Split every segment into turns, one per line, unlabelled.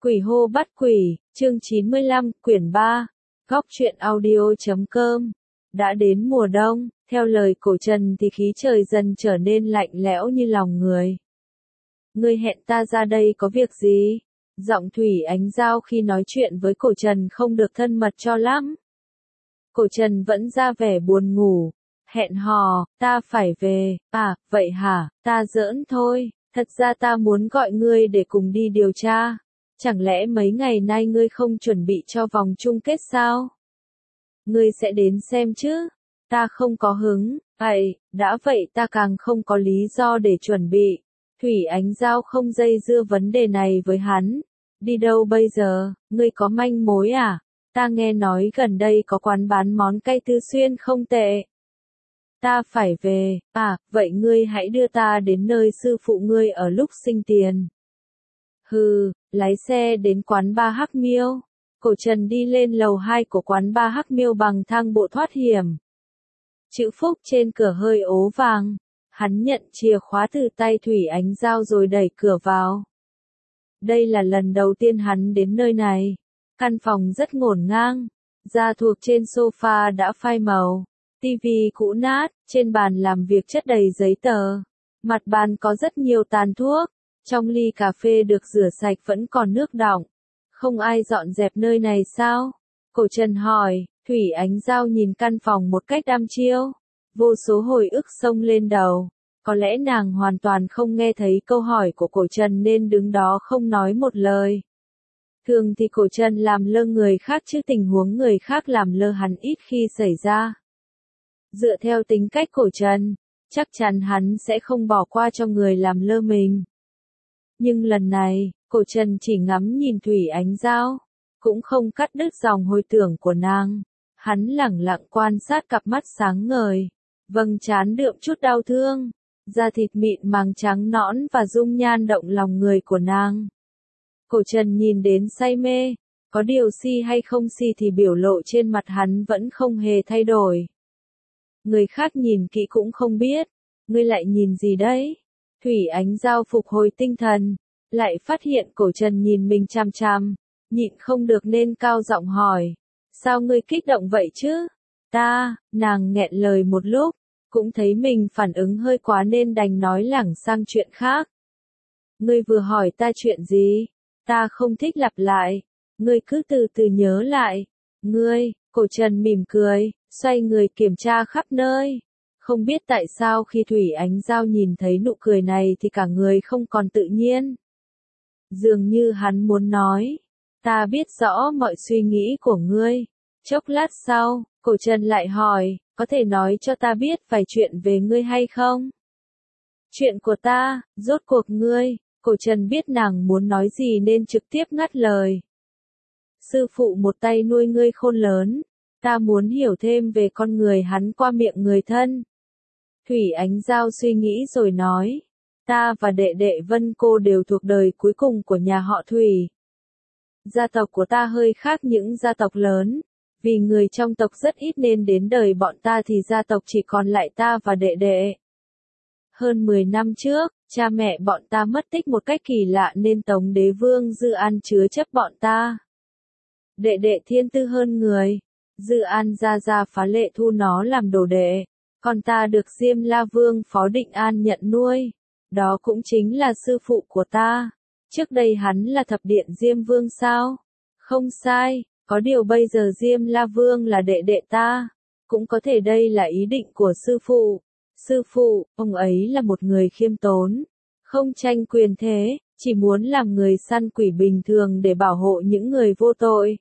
Quỷ hô bắt quỷ, chương 95, quyển 3, góc truyện audio.com. Đã đến mùa đông, theo lời cổ Trần thì khí trời dần trở nên lạnh lẽo như lòng người. Ngươi hẹn ta ra đây có việc gì? Giọng Thủy Ánh Giao khi nói chuyện với cổ Trần không được thân mật cho lắm. Cổ Trần vẫn ra vẻ buồn ngủ. Hẹn hò, ta phải về, à, vậy hả, ta giỡn thôi, thật ra ta muốn gọi ngươi để cùng đi điều tra. Chẳng lẽ mấy ngày nay ngươi không chuẩn bị cho vòng chung kết sao? Ngươi sẽ đến xem chứ? Ta không có hứng, vậy, đã vậy ta càng không có lý do để chuẩn bị. Thủy Ánh Giao không dây dưa vấn đề này với hắn. Đi đâu bây giờ, ngươi có manh mối à? Ta nghe nói gần đây có quán bán món cay Tư Xuyên không tệ. Ta phải về, à, vậy ngươi hãy đưa ta đến nơi sư phụ ngươi ở lúc sinh tiền. Hừ, lái xe đến quán ba Hắc Miêu. Cổ Trần đi lên lầu 2 của quán ba Hắc Miêu bằng thang bộ thoát hiểm. Chữ Phúc trên cửa hơi ố vàng. Hắn nhận chìa khóa từ tay Thủy Ánh Giao rồi đẩy cửa vào. Đây là lần đầu tiên hắn đến nơi này. Căn phòng rất ngổn ngang. Da thuộc trên sofa đã phai màu. Tivi cũ nát, trên bàn làm việc chất đầy giấy tờ. Mặt bàn có rất nhiều tàn thuốc. Trong ly cà phê được rửa sạch vẫn còn nước đọng. Không ai dọn dẹp nơi này sao? Cổ Trần hỏi. Thủy Ánh Giao nhìn căn phòng một cách đăm chiêu. Vô số hồi ức xông lên đầu. Có lẽ nàng hoàn toàn không nghe thấy câu hỏi của cổ Trần nên đứng đó không nói một lời. Thường thì cổ Trần làm lơ người khác chứ tình huống người khác làm lơ hắn ít khi xảy ra. Dựa theo tính cách cổ Trần, chắc chắn hắn sẽ không bỏ qua cho người làm lơ mình. Nhưng lần này, cổ Trần chỉ ngắm nhìn Thủy Ánh Giao, cũng không cắt đứt dòng hồi tưởng của nàng. Hắn lẳng lặng quan sát cặp mắt sáng ngời, vầng trán đượm chút đau thương, da thịt mịn màng trắng nõn và dung nhan động lòng người của nàng. Cổ Trần nhìn đến say mê, có điều si hay không si thì biểu lộ trên mặt hắn vẫn không hề thay đổi. Người khác nhìn kỹ cũng không biết, ngươi lại nhìn gì đấy? Thủy Ánh Giao phục hồi tinh thần, lại phát hiện cổ Trần nhìn mình chằm chằm, nhịn không được nên cao giọng hỏi. Sao ngươi kích động vậy chứ? Nàng nghẹn lời một lúc, cũng thấy mình phản ứng hơi quá nên đành nói lảng sang chuyện khác. Ngươi vừa hỏi ta chuyện gì? Ta không thích lặp lại, ngươi cứ từ từ nhớ lại. Cổ Trần mỉm cười, xoay người kiểm tra khắp nơi. Không biết tại sao khi Thủy Ánh Giao nhìn thấy nụ cười này thì cả người không còn tự nhiên. Dường như hắn muốn nói, ta biết rõ mọi suy nghĩ của ngươi. Chốc lát sau, cổ Trần lại hỏi, có thể nói cho ta biết vài chuyện về ngươi hay không? Chuyện của ta, rốt cuộc ngươi, cổ Trần biết nàng muốn nói gì nên trực tiếp ngắt lời. Sư phụ một tay nuôi ngươi khôn lớn, ta muốn hiểu thêm về con người hắn qua miệng người thân. Thủy Ánh Giao suy nghĩ rồi nói, ta và đệ đệ Vân Cô đều thuộc đời cuối cùng của nhà họ Thủy. Gia tộc của ta hơi khác những gia tộc lớn, vì người trong tộc rất ít nên đến đời bọn ta thì gia tộc chỉ còn lại ta và đệ đệ. Hơn 10 năm trước, cha mẹ bọn ta mất tích một cách kỳ lạ nên Tống Đế Vương Dư An chứa chấp bọn ta. Đệ đệ thiên tư hơn người, Dư An ra phá lệ thu nó làm đồ đệ, còn ta được Diêm La Vương Phó Định An nhận nuôi. Đó cũng chính là sư phụ của ta. Trước đây hắn là thập điện Diêm Vương sao? Không sai, có điều bây giờ Diêm La Vương là đệ đệ ta. Cũng có thể đây là ý định của sư phụ. Sư phụ, ông ấy là một người khiêm tốn, không tranh quyền thế, chỉ muốn làm người săn quỷ bình thường để bảo hộ những người vô tội.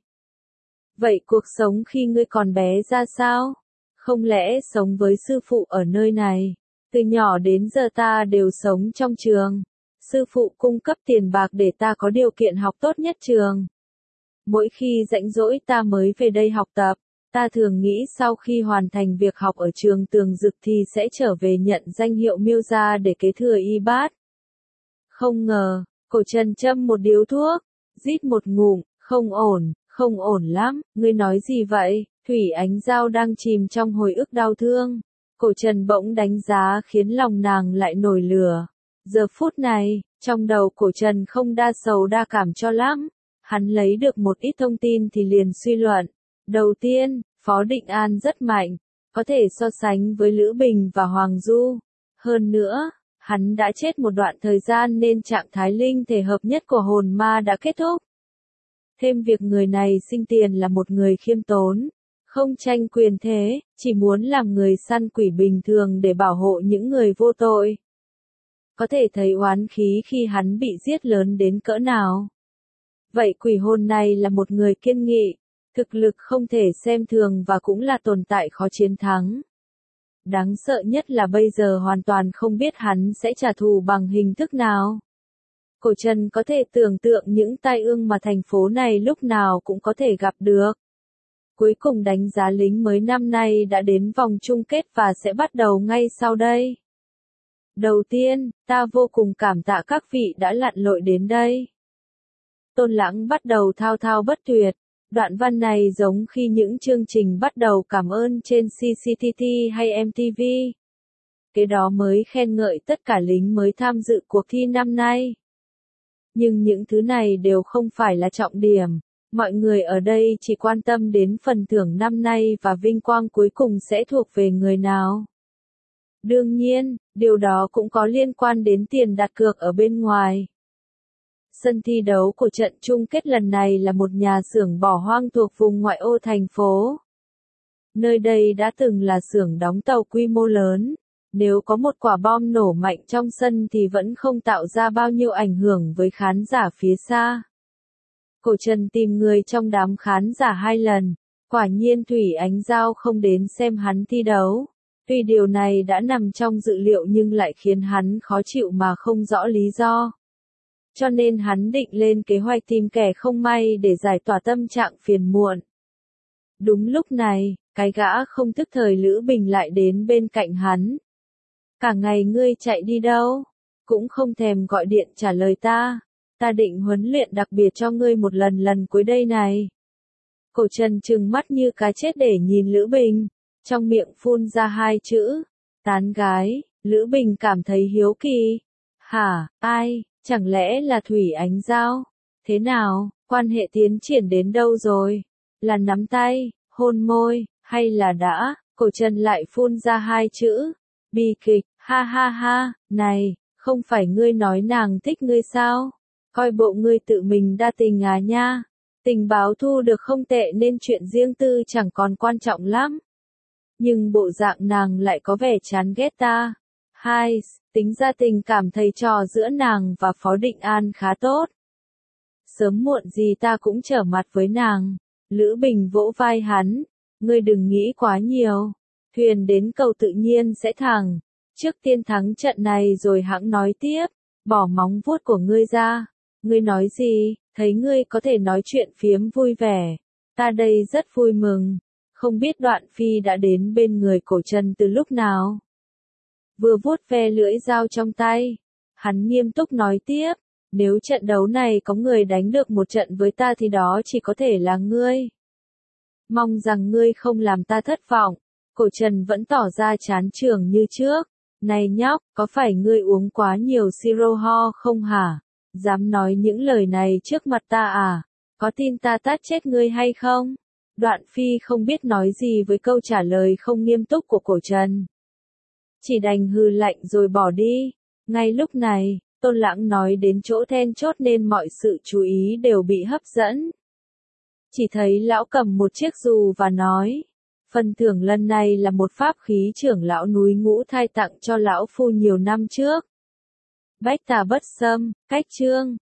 Vậy cuộc sống khi ngươi còn bé ra sao? Không lẽ sống với sư phụ ở nơi này? Từ nhỏ đến giờ ta đều sống trong trường. Sư phụ cung cấp tiền bạc để ta có điều kiện học tốt nhất trường. Mỗi khi rảnh rỗi ta mới về đây học tập. Ta thường nghĩ sau khi hoàn thành việc học ở trường Tường Dực thì sẽ trở về nhận danh hiệu Miêu gia để kế thừa y bát. Không ngờ, cổ Trần châm một điếu thuốc, rít một ngụm, không ổn lắm, ngươi nói gì vậy? Thủy Ánh Giao đang chìm trong hồi ức đau thương. Cổ Trần bỗng đánh giá khiến lòng nàng lại nổi lửa. Giờ phút này, trong đầu cổ Trần không đa sầu đa cảm cho lắm. Hắn lấy được một ít thông tin thì liền suy luận. Đầu tiên, Phó Định An rất mạnh, có thể so sánh với Lữ Bình và Hoàng Du. Hơn nữa, hắn đã chết một đoạn thời gian nên trạng thái linh thể hợp nhất của hồn ma đã kết thúc. Thêm việc người này sinh tiền là một người khiêm tốn, không tranh quyền thế, chỉ muốn làm người săn quỷ bình thường để bảo hộ những người vô tội. Có thể thấy oán khí khi hắn bị giết lớn đến cỡ nào. Vậy quỷ hồn này là một người kiên nghị, thực lực không thể xem thường và cũng là tồn tại khó chiến thắng. Đáng sợ nhất là bây giờ hoàn toàn không biết hắn sẽ trả thù bằng hình thức nào. Cổ Trần có thể tưởng tượng những tai ương mà thành phố này lúc nào cũng có thể gặp được. Cuối cùng đánh giá lính mới năm nay đã đến vòng chung kết và sẽ bắt đầu ngay sau đây. Đầu tiên, ta vô cùng cảm tạ các vị đã lặn lội đến đây. Tôn Lãng bắt đầu thao thao bất tuyệt. Đoạn văn này giống khi những chương trình bắt đầu cảm ơn trên CCTV hay MTV. Kế đó mới khen ngợi tất cả lính mới tham dự cuộc thi năm nay. Nhưng những thứ này đều không phải là trọng điểm. Mọi người ở đây chỉ quan tâm đến phần thưởng năm nay và vinh quang cuối cùng sẽ thuộc về người nào. Đương nhiên, điều đó cũng có liên quan đến tiền đặt cược ở bên ngoài. Sân thi đấu của trận chung kết lần này là một nhà xưởng bỏ hoang thuộc vùng ngoại ô thành phố. Nơi đây đã từng là xưởng đóng tàu quy mô lớn. Nếu có một quả bom nổ mạnh trong sân thì vẫn không tạo ra bao nhiêu ảnh hưởng với khán giả phía xa. Cổ Trần tìm người trong đám khán giả 2 lần. Quả nhiên Thủy Ánh Giao không đến xem hắn thi đấu. Tuy điều này đã nằm trong dự liệu nhưng lại khiến hắn khó chịu mà không rõ lý do. Cho nên hắn định lên kế hoạch tìm kẻ không may để giải tỏa tâm trạng phiền muộn. Đúng lúc này, cái gã không thức thời Lữ Bình lại đến bên cạnh hắn. Cả ngày ngươi chạy đi đâu? Cũng không thèm gọi điện trả lời ta. Ta định huấn luyện đặc biệt cho ngươi một lần cuối đây này. Cổ Trần trừng mắt như cá chết để nhìn Lữ Bình. Trong miệng phun ra 2 chữ. Tán gái. Lữ Bình cảm thấy hiếu kỳ. Hả, ai? Chẳng lẽ là Thủy Ánh Giao? Thế nào, quan hệ tiến triển đến đâu rồi? Là nắm tay, hôn môi, hay là đã? Cổ Trần lại phun ra 2 chữ. Bi kịch, ha ha ha, này, không phải ngươi nói nàng thích ngươi sao? Coi bộ ngươi tự mình đa tình à nha. Tình báo thu được không tệ nên chuyện riêng tư chẳng còn quan trọng lắm. Nhưng bộ dạng nàng lại có vẻ chán ghét ta. Hai, tính ra tình cảm thầy trò giữa nàng và Phó Định An khá tốt. Sớm muộn gì ta cũng trở mặt với nàng. Lữ Bình vỗ vai hắn. Ngươi đừng nghĩ quá nhiều. Thuyền đến cầu tự nhiên sẽ thẳng. Trước tiên thắng trận này rồi hãng nói tiếp. Bỏ móng vuốt của ngươi ra. Ngươi nói gì? Thấy ngươi có thể nói chuyện phiếm vui vẻ. Ta đây rất vui mừng. Không biết Đoạn Phi đã đến bên người Cổ Trần từ lúc nào. Vừa vuốt ve lưỡi dao trong tay. Hắn nghiêm túc nói tiếp. Nếu trận đấu này có người đánh được một trận với ta thì đó chỉ có thể là ngươi. Mong rằng ngươi không làm ta thất vọng. Cổ Trần vẫn tỏ ra chán chường như trước. Này nhóc, có phải ngươi uống quá nhiều siro ho không hả? Dám nói những lời này trước mặt ta à? Có tin ta tát chết ngươi hay không? Đoạn Phi không biết nói gì với câu trả lời không nghiêm túc của Cổ Trần. Chỉ đành hừ lạnh rồi bỏ đi. Ngay lúc này, Tôn Lãng nói đến chỗ then chốt nên mọi sự chú ý đều bị hấp dẫn. Chỉ thấy lão cầm một chiếc dù và nói. Phần thưởng lần này là một pháp khí trưởng lão núi Ngũ Thai tặng cho lão phu nhiều năm trước. Bách Tà Bất Xâm, cách chương.